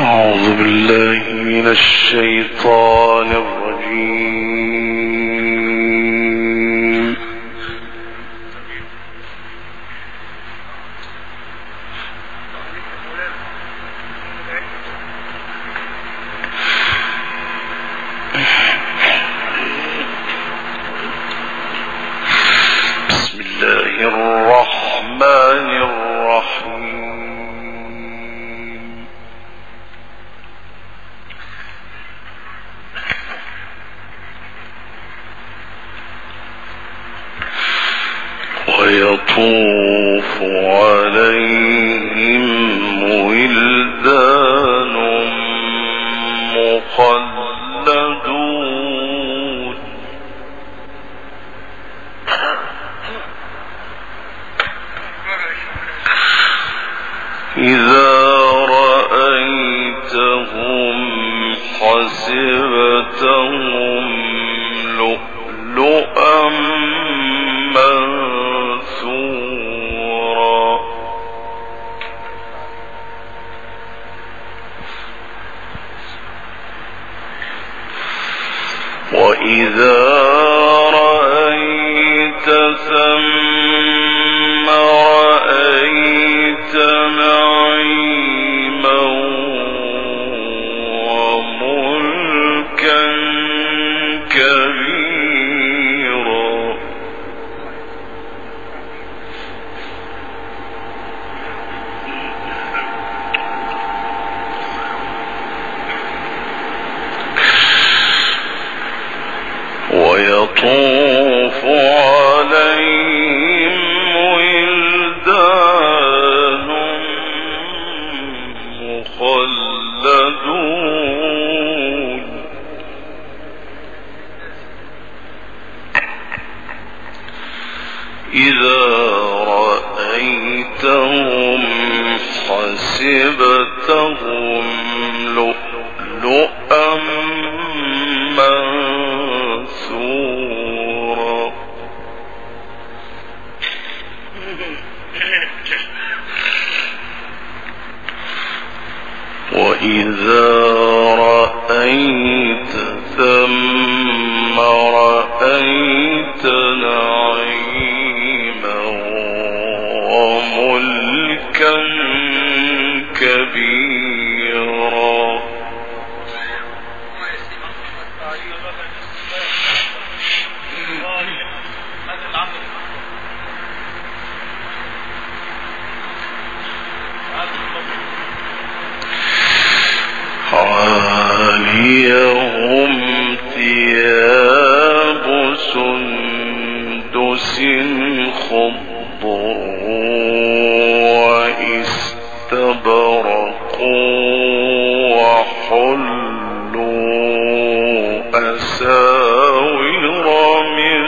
أعوذ بالله من الشيطان الرجيم. بسم الله الرحمن الرحيم. ويطوف عليهم ولدان مخلدون إذا رأيتهم حسبتهم لؤلؤا منثورا وإذا رأيت ثم رأيت نعيما وملكا كبيرا ويطوف عليهم ولدان مخلدون إذا رأيتهم حسبتهم لؤلؤا منثورا وإذا رأيت ثم رأيت نعيما وملكا كبيرا عاليهم ثياب سندس خضر واستبرق وحلوا أساور من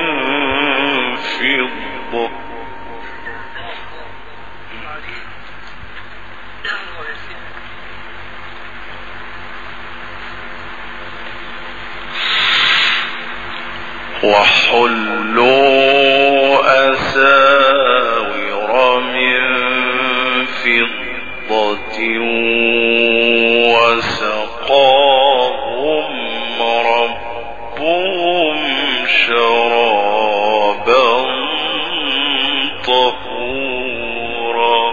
فضة من فضة وسقاهم ربهم شرابا طهورا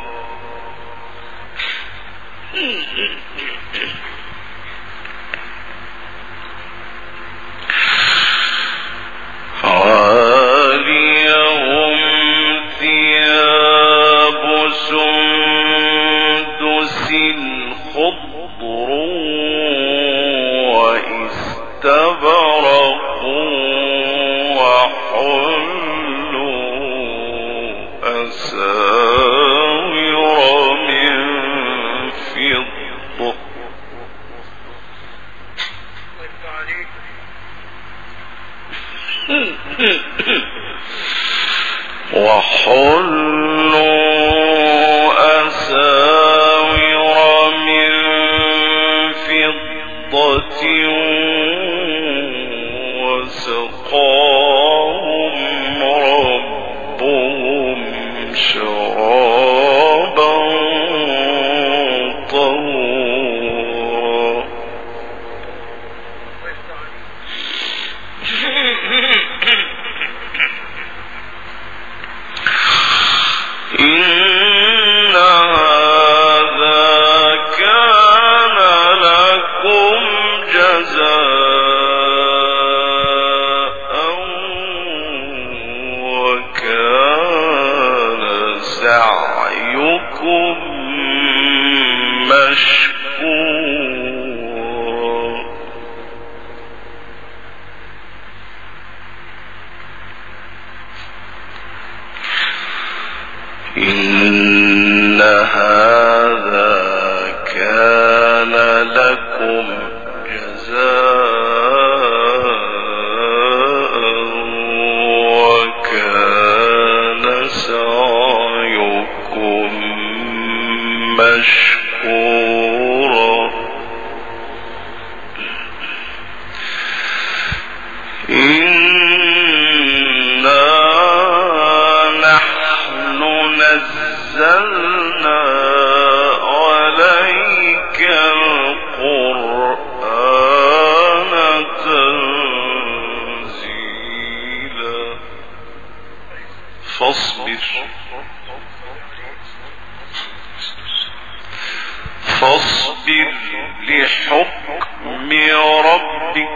عاليهم ثياب سندس خضر واستبرق وحلوا أساور من فضة وحلوا أساور من هذا كان لكم جزاء وكان سعيكم مشكورا إنا نحن نزلنا عليك القرآن تنزيلا فاصبر لحكم ربك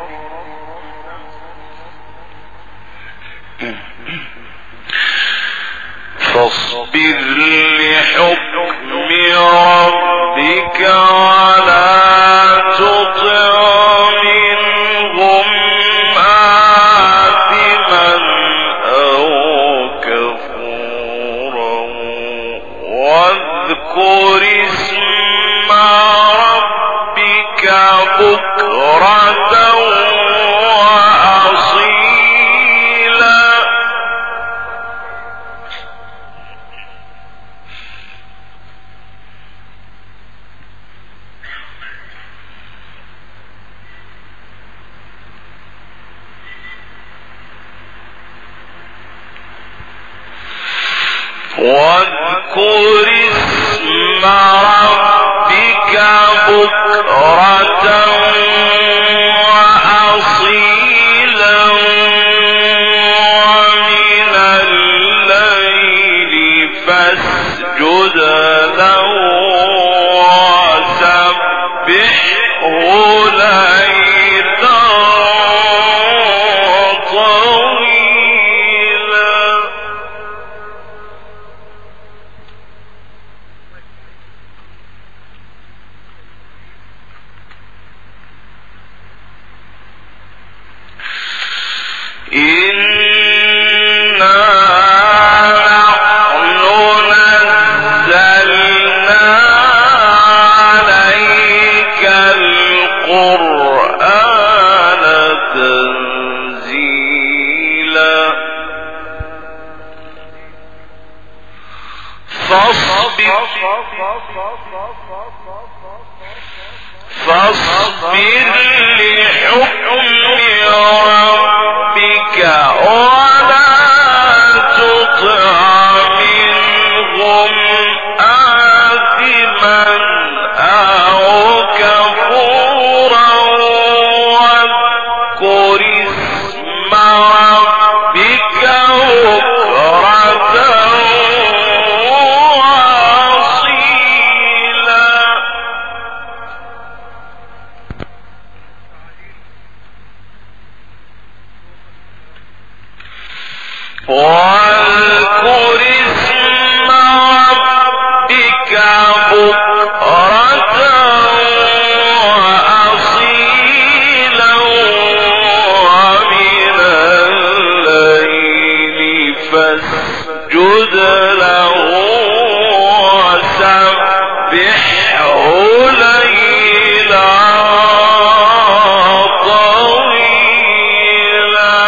فاصبر لحكم ربك ولا تطع منهم آثما أو كفورا واذكر اسم ربك بكرة وأصيلا واذكر اسم ربك بكرة وأصيلا ومن الليل فاسجد له وسبحه ليلا طويلا إنا نحن نزلنا عليك القرآن تنزيلا فاصبر لحكم ربك ولا تطع منهم آثما أو كفورا واذكر اسم ربك بكرة وأصيلا واذكر اسم ربك بكرة وأصيلا ومن الليل فاسجد له وسبحه ليلا طويلا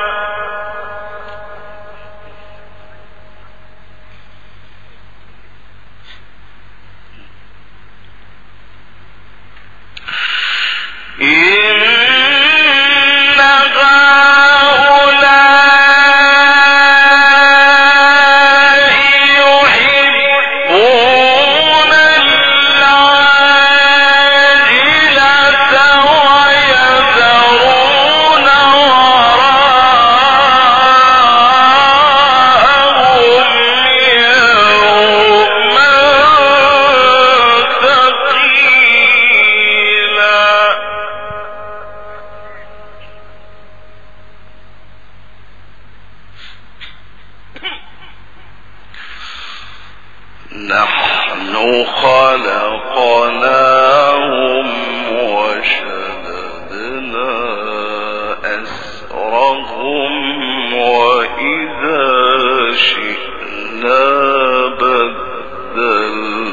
إن هؤلاء يحبون العاجلة ويذرون وراءهم يوما ثقيلا نحن خلقناهم وشددنا أسرهم وإذا شئنا بدلنا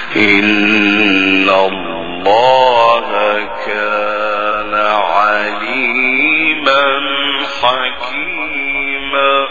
إن الله كان عليما حكيما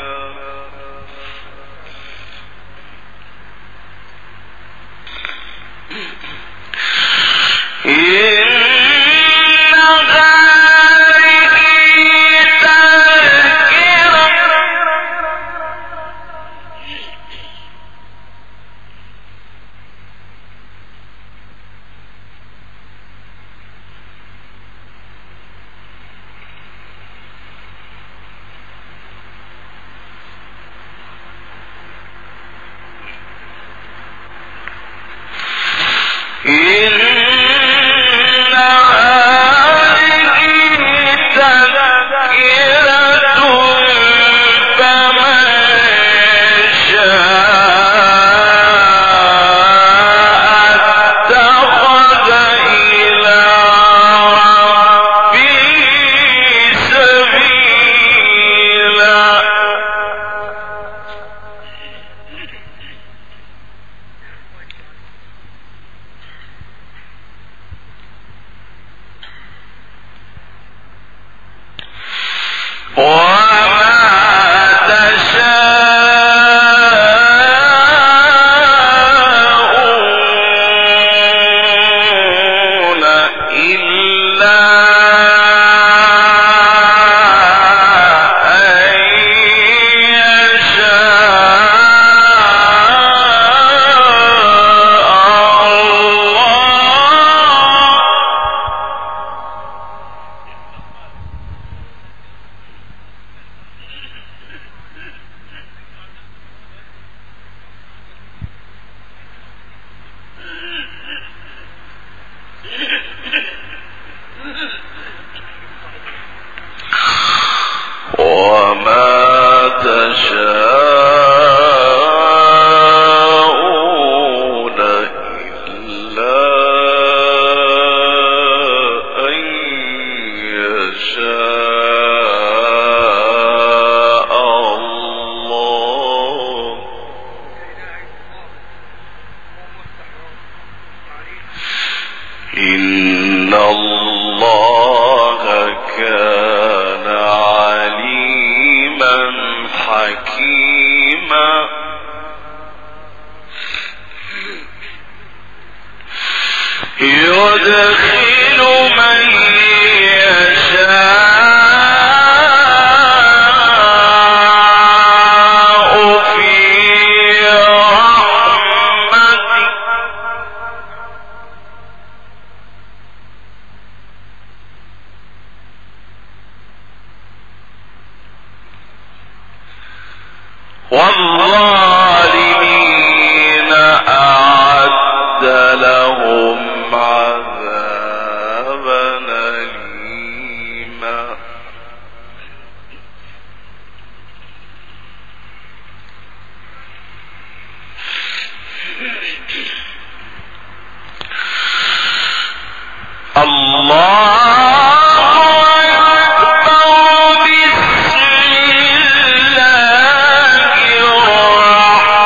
إن الله كان عليما حكيما يدخل من يشاء والظالمين أعد لهم عذابا أليما الله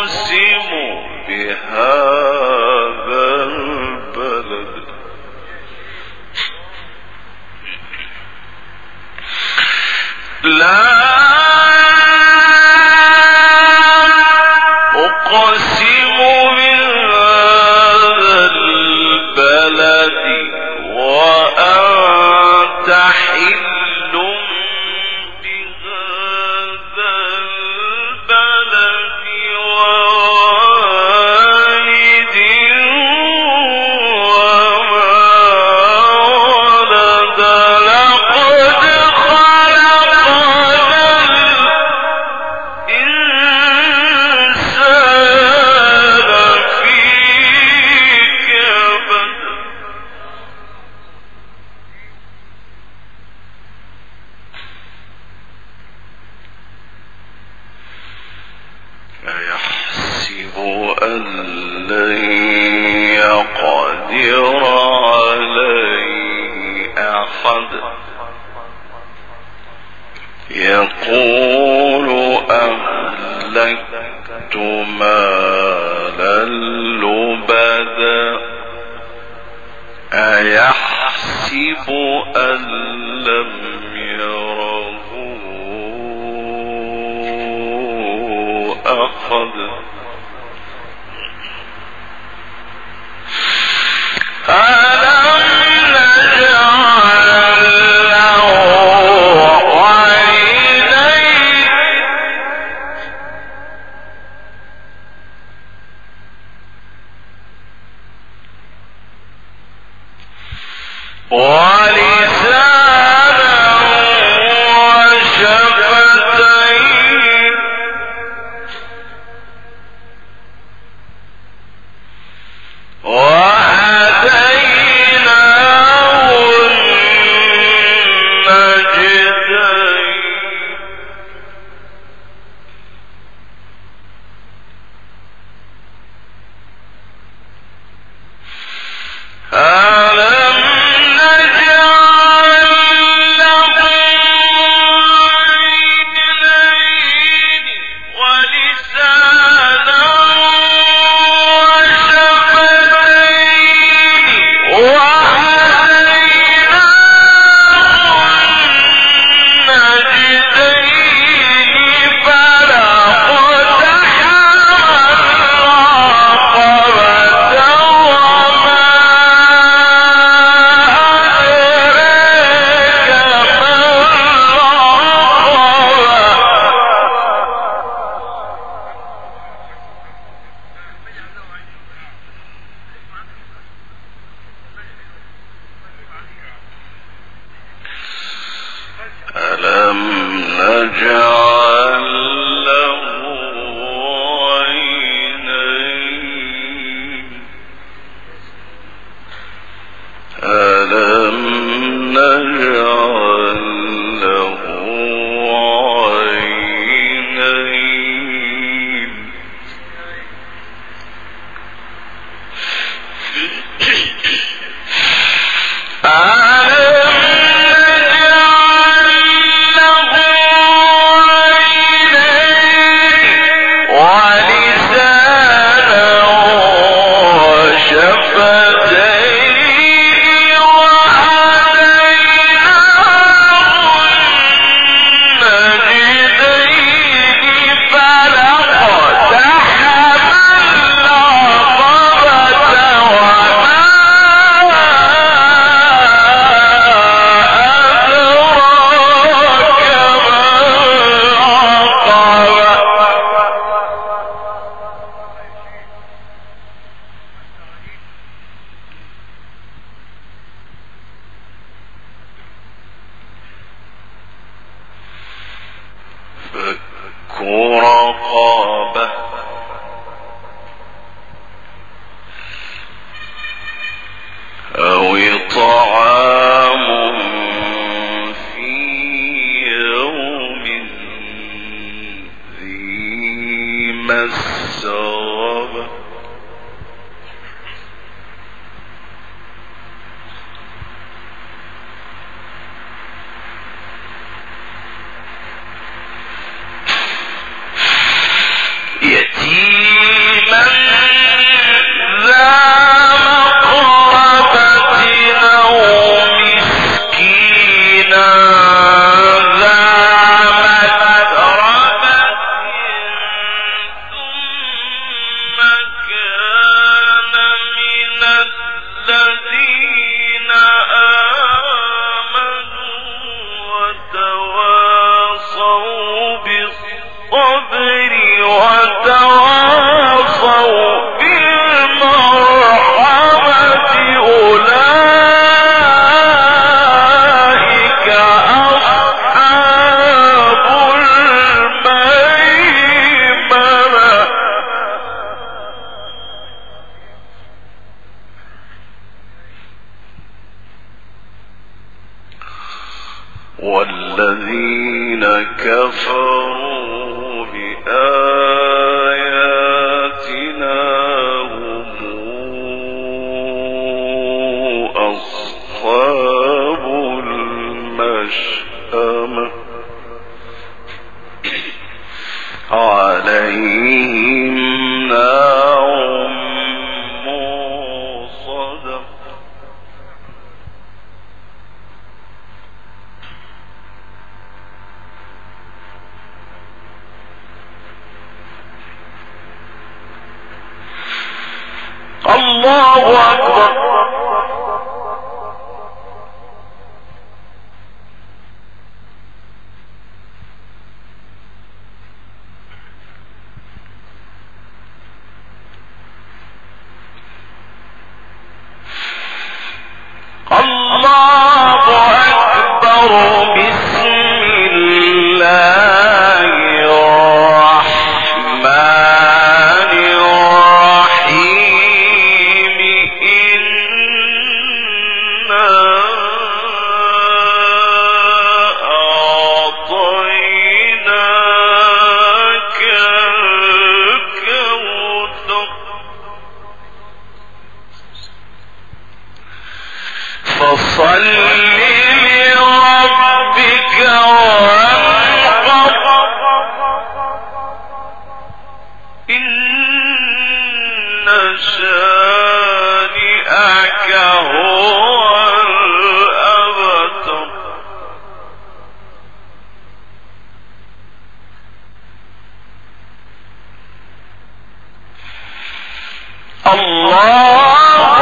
بهذا البلد لا أقسم بهذا البلد وأنت حل بهذا البلد ووالد وما ولد لقد خلقنا الإنسان في كبد أيحسب أن لن يقدر عليه أحد يقول أهلكت مالا لبدا أيحسب أن لم يره أحد ألم نجعل له عينين ولسانا وشفتين وهديناه النجدين ألم نجعل له عينين ولسانا وشفتين وهديناه النجدين فلاقتحم العقبة وما أدراك ما العقبة ألم نجعل له عينين ألم نجعل له عينين ألم نجعل له عينين ولسانا وشفتين وهديناه النجدين فلاقتحم العقبة وما أدراك ما العقبة فك رقبة أو طعام في يوم ذي مسغبة يتيما والذين كفروا بآياتنا هم أصحاب المشأمة عليهم نار موصدة. الله أكبر. الله أكبر. بسم الله الرحمن الرحيم. إنا أعطيناك الكوثر فصل لربك وانحر إن شانئك هو الأبتر. الله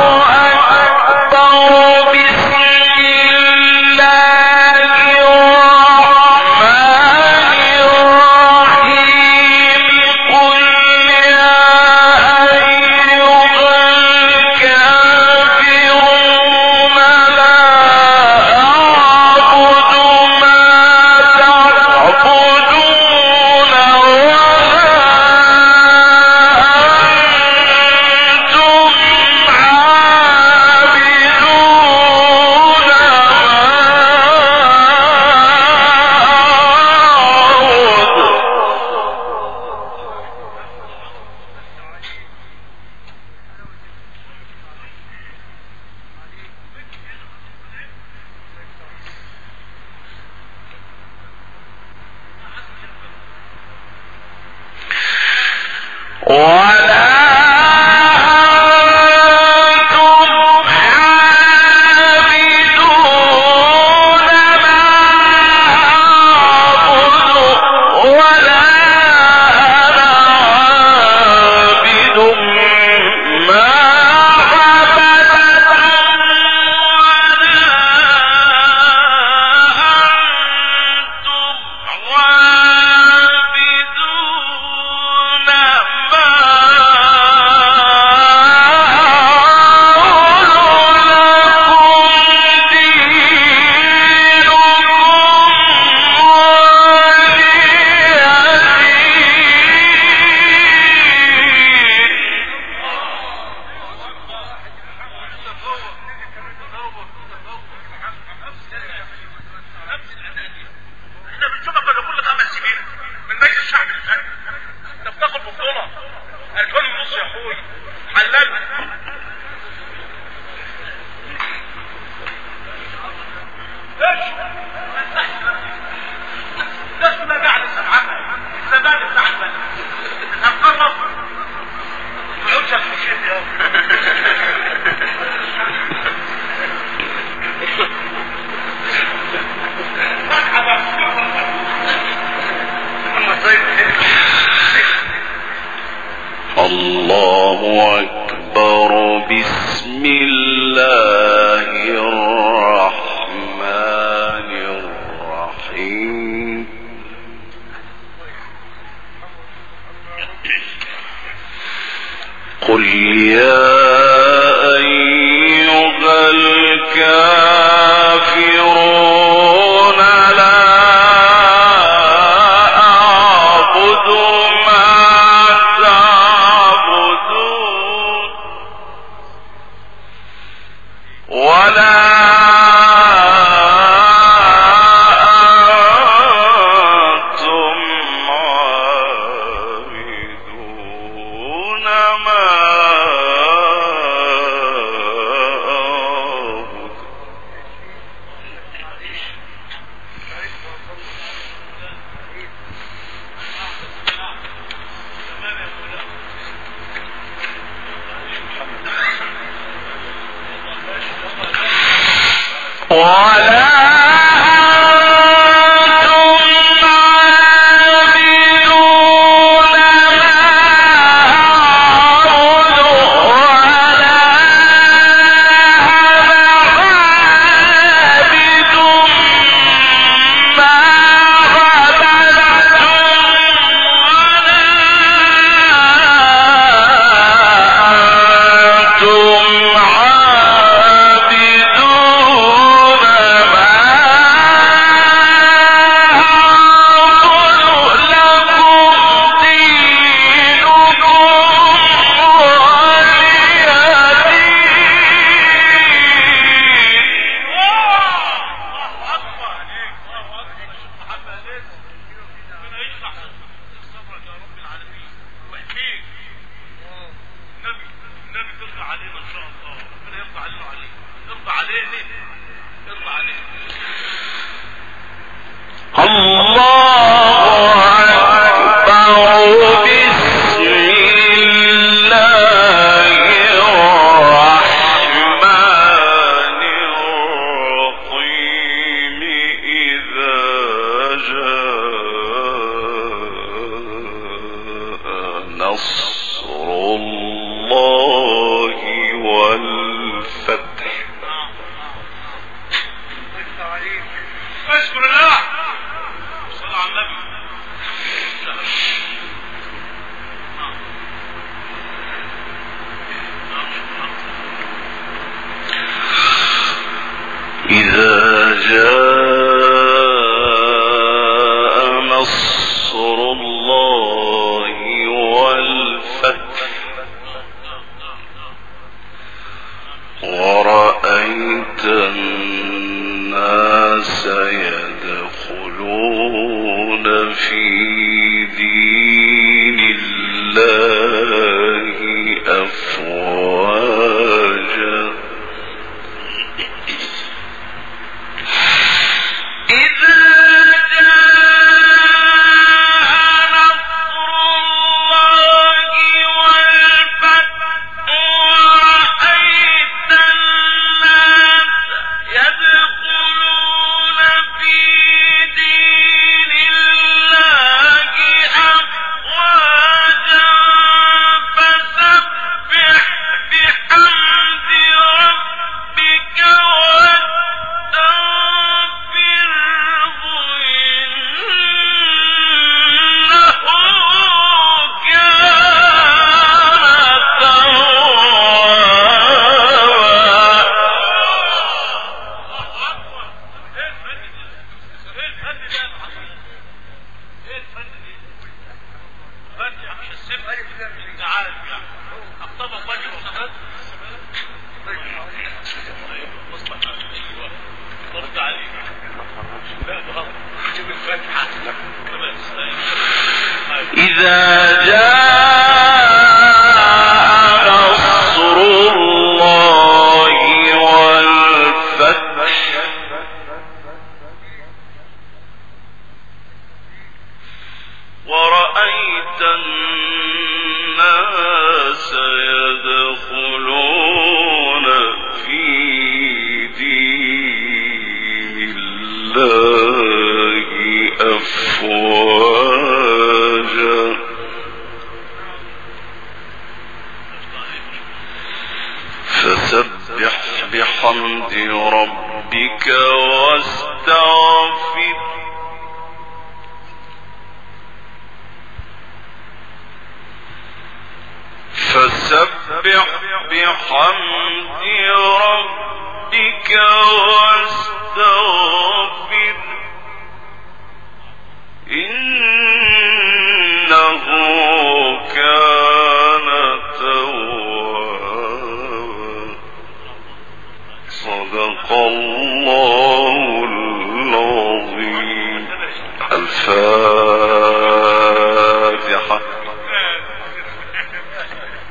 الله أكبر. بسم الله الرحمن الرحيم. قل يا أيها الكافرون لا أعبد ما تعبدون ولا الفاتحة.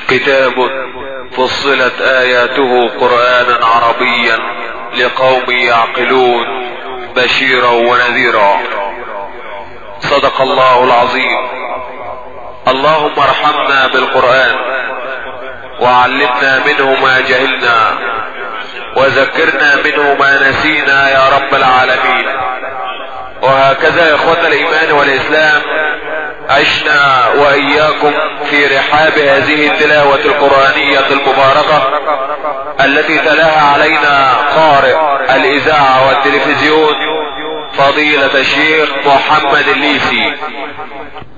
كتاب فصلت آياته قرآنا عربيا لقوم يعقلون بشيرا ونذيرا. صدق الله العظيم. اللهم ارحمنا بالقرآن وعلمنا منه ما جهلنا وذكرنا منه ما نسينا يا رب العالمين. وهكذا يا اخوة الايمان والاسلام عشنا واياكم في رحاب هذه التلاوة القرآنية المباركة التي تلاها علينا قارئ الاذاعة والتلفزيون فضيلة الشيخ محمد الليثي.